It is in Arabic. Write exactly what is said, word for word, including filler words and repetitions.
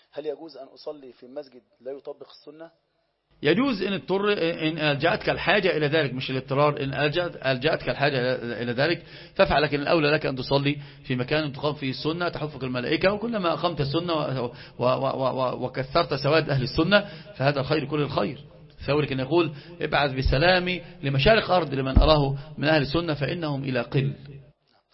هل يجوز أن أصلي في مسجد لا يطبق السنة؟ يجوز إن اضطر إن ألجأتك الحاجة إلى ذلك، مش الاضطرار. إن ألجأتك الحاجة إلى ذلك فافعل، لكن الأولى لك أن تصلي في مكان تقام فيه السنة تحفك الملائكة، وكلما أقمت السنة وكثرت سواد أهل السنة فهذا الخير كل الخير. ثوري كان يقول ابعث بسلامي لمشارق أرض لمن أراه من أهل السنة فإنهم إلى قل.